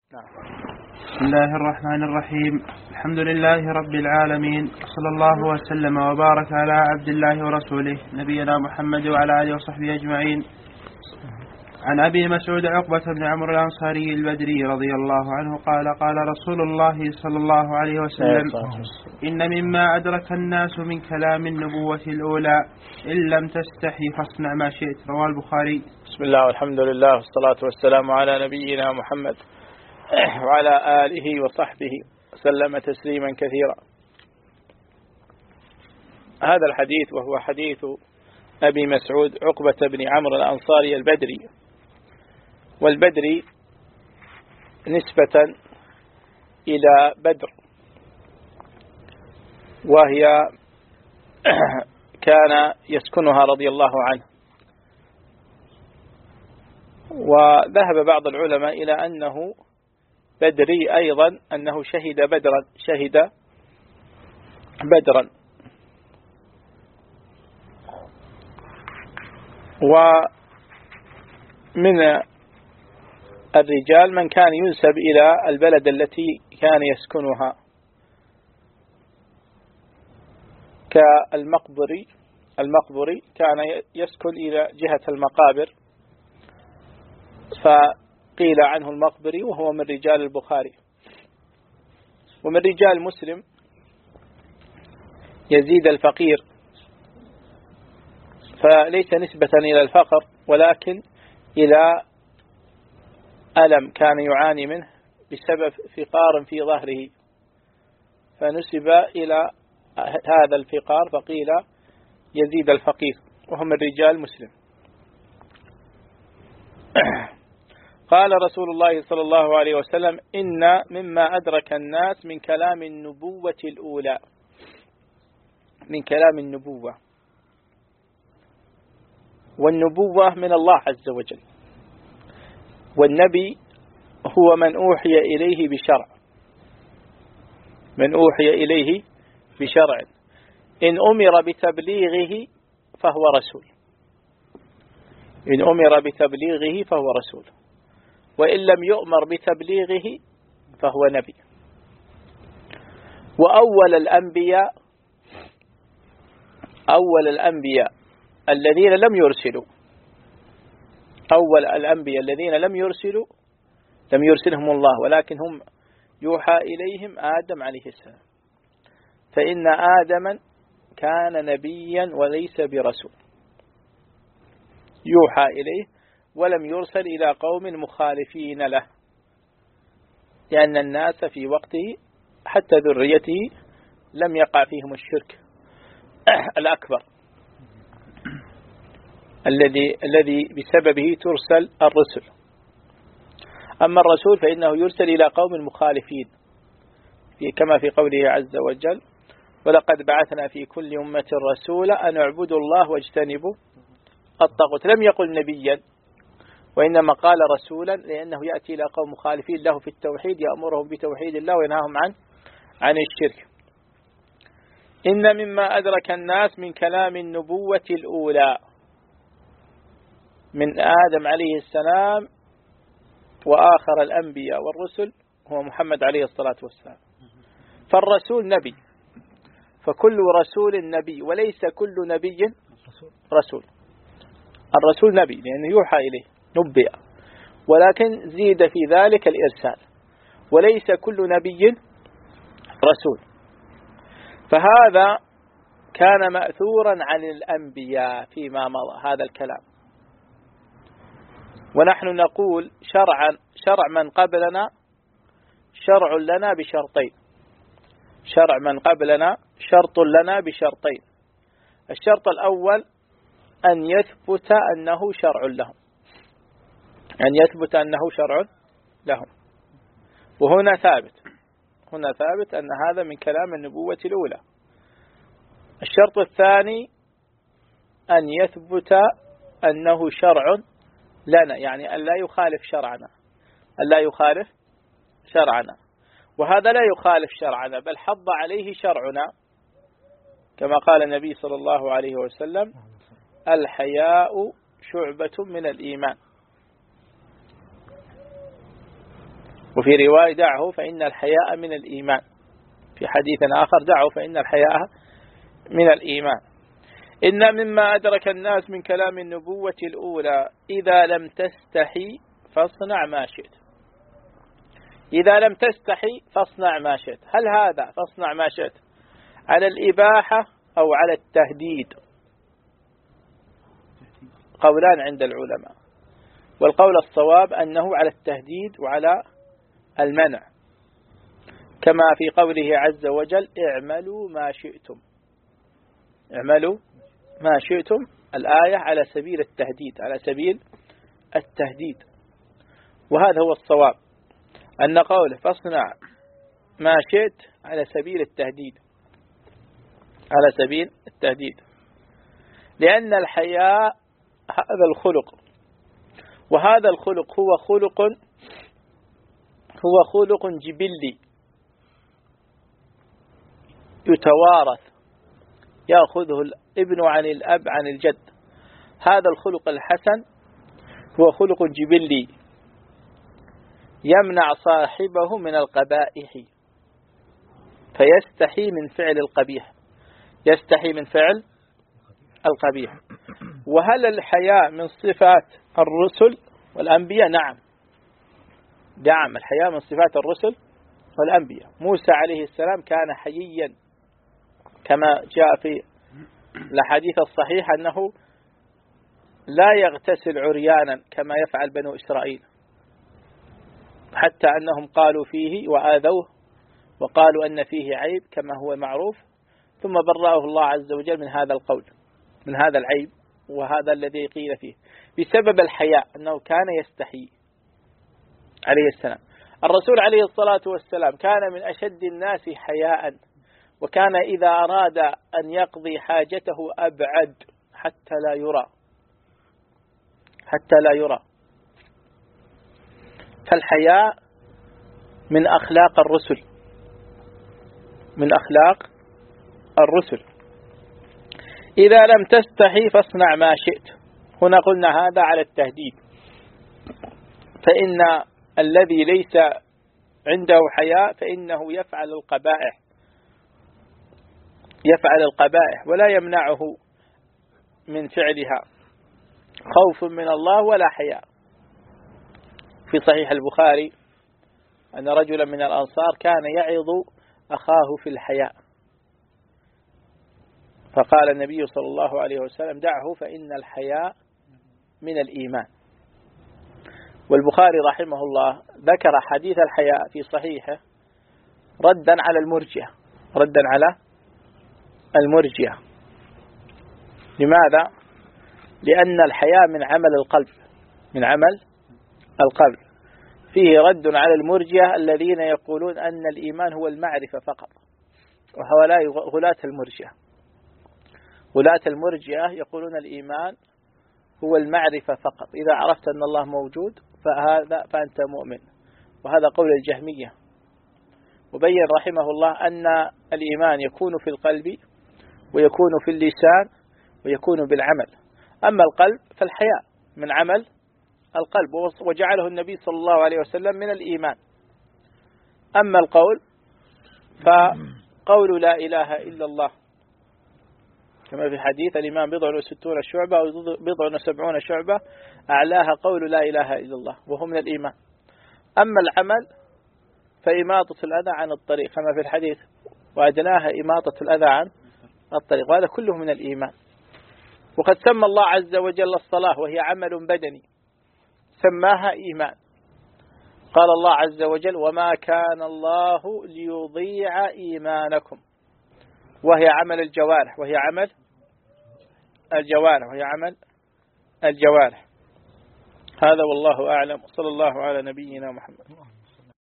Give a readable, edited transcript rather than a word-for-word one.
نعم. بسم الله الرحمن الرحيم. الحمد لله رب العالمين، صلى الله وسلم وبارك على عبد الله ورسوله نبينا محمد وعلى آله وصحبه أجمعين. عن أبي مسعود عقبة بن عمرو الأنصاري البدري رضي الله عنه قال قال رسول الله صلى الله عليه وسلم: إن مما أدرك الناس من كلام النبوة الأولى إن لم تستحي فاصنع ما شئت. رواه البخاري. بسم الله والحمد لله والصلاة والسلام على نبينا محمد وعلى آله وصحبه وسلم تسليما كثيرا. هذا الحديث وهو حديث أبي مسعود عقبة بن عمرو الأنصاري البدري، والبدري نسبة إلى بدر، وهي كان يسكنها رضي الله عنه. وذهب بعض العلماء إلى أنه بدري أيضا، أنه شهد بدرا. ومن الرجال من كان ينسب إلى البلد التي كان يسكنها، كالمقبري كان يسكن إلى جهة المقابر، فقيل عنه المقبري، وهو من رجال البخاري. ومن رجال مسلم يزيد الفقير، فليس نسبة إلى الفقر ولكن إلى ألم كان يعاني منه بسبب فقار في ظهره، فنسب إلى هذا الفقار فقيل يزيد الفقير، وهم من رجال مسلم. قال رسول الله صلى الله عليه وسلم: إن مما أدرك الناس من كلام النبوة الأولى، من كلام النبوة، والنبوة من الله عز وجل، والنبي هو من أوحي إليه بشرع، من أوحي إليه بشرع، إن أمر بتبليغه فهو رسول، إن أمر بتبليغه فهو رسول، وإن لم يؤمر بتبليغه فهو نبي. وأول الأنبياء الذين لم يرسلوا، أول الأنبياء الذين لم يرسلهم الله، ولكن هم يوحى إليهم آدم عليه السلام، فإن آدما كان نبيا وليس برسول، يوحى إليه ولم يرسل إلى قوم مخالفين له، لأن الناس في وقته حتى ذريته لم يقع فيهم الشرك الأكبر الذي بسببه ترسل الرسل. أما الرسول فإنه يرسل إلى قوم مخالفين، كما في قوله عز وجل: ولقد بعثنا في كل أمة رسولا أن اعبدوا الله واجتنبوا الطاغوت. لم يقل نبيا، وإنما قال رسولا، لأنه يأتي إلى قوم مخالفين له في التوحيد، يأمرهم بتوحيد الله وينهاهم عن الشرك. إن مما أدرك الناس من كلام النبوة الأولى، من آدم عليه السلام وآخر الأنبياء والرسل هو محمد عليه الصلاة والسلام. فالرسول نبي، فكل رسول نبي، وليس كل نبي رسول. الرسول نبي لأنه يوحى إليه، نبئ، ولكن زيد في ذلك الإرسال، وليس كل نبي رسول. فهذا كان مأثورا عن الأنبياء فيما مضى هذا الكلام. ونحن نقول شرع من قبلنا شرع لنا بشرطين، شرع من قبلنا شرط لنا بشرطين. الشرط الأول أن يثبت أنه شرع لهم، أن يثبت أنه شرع لهم، وهنا ثابت أن هذا من كلام النبوة الأولى. الشرط الثاني أن يثبت أنه شرع لنا، يعني أن لا يخالف شرعنا، وهذا لا يخالف شرعنا بل حض عليه شرعنا، كما قال النبي صلى الله عليه وسلم: الحياء شعبة من الإيمان. وفي رواية دعه فإن الحياء من الإيمان، في حديث آخر دعه فإن الحياء من الإيمان. إن مما أدرك الناس من كلام النبوة الأولى إذا لم تستحي فاصنع ما شئت. إذا لم تستحي فاصنع ما شئت، هل هذا فاصنع ما شئت على الإباحة أو على التهديد؟ قولان عند العلماء، والقول الصواب أنه على التهديد وعلى المنع، كما في قوله عز وجل اعملوا ما شئتم. اعملوا ما شئتم، الآية على سبيل التهديد، على سبيل التهديد. وهذا هو الصواب، أن قوله فاصنع ما شئت على سبيل التهديد، على سبيل التهديد، لأن الحياء هذا الخلق، وهذا الخلق هو خلق جبلي يتوارث، يأخذه الابن عن الأب عن الجد. هذا الخلق الحسن هو خلق جبلي يمنع صاحبه من القبائح، فيستحي من فعل القبيح، يستحي من فعل القبيح. وهل الحياء من صفات الرسل والأنبياء؟ نعم، الحياء من صفات الرسل والأنبياء. موسى عليه السلام كان حييا، كما جاء في الحديث الصحيح أنه لا يغتسل عريانا كما يفعل بنو إسرائيل، حتى أنهم قالوا فيه وآذوه وقالوا أن فيه عيب كما هو معروف، ثم برأه الله عز وجل من هذا القول، من هذا العيب وهذا الذي قيل فيه، بسبب الحياء، أنه كان يستحي عليه السلام. الرسول عليه الصلاة والسلام كان من أشد الناس حياء، وكان إذا أراد أن يقضي حاجته أبعد حتى لا يرى. فالحياء من أخلاق الرسل، من أخلاق الرسل. إذا لم تستحي فاصنع ما شئت، هنا قلنا هذا على التهديد، فإن الذي ليس عنده حياء فإنه يفعل القبائح ولا يمنعه من فعلها خوف من الله ولا حياء. في صحيح البخاري أن رجلا من الأنصار كان يعظ أخاه في الحياء، فقال النبي صلى الله عليه وسلم دعه فإن الحياء من الإيمان. والبخاري رحمه الله ذكر حديث الحياء في صحيحه ردا على المرجئة. لماذا؟ لأن الحياء من عمل القلب، فيه رد على المرجئة الذين يقولون أن الإيمان هو المعرفة فقط، وهؤلاء غلاة المرجئة يقولون الإيمان هو المعرفة فقط، إذا عرفت أن الله موجود فأنت مؤمن، وهذا قول الجهمية. وبين رحمه الله أن الإيمان يكون في القلب ويكون في اللسان ويكون بالعمل، أما القلب فالحياء من عمل القلب، وجعله النبي صلى الله عليه وسلم من الإيمان. أما القول فقول لا إله إلا الله، كما في حديث الإيمان 60 شعبة أو 70 شعبة أعلاها قول لا إله إلا الله، وهو من الإيمان. أما العمل فإماطة الأذى عن الطريق، كما في الحديث وأدناها إماطة الأذى عن الطريق، وهذا كله من الإيمان. وقد سمى الله عز وجل الصلاة وهي عمل بدني سماها إيمان. قال الله عز وجل وما كان الله ليضيع إيمانكم، وهي عمل الجوارح، وهي عمل الجوارح. هذا والله أعلم، صلى الله على نبينا محمد.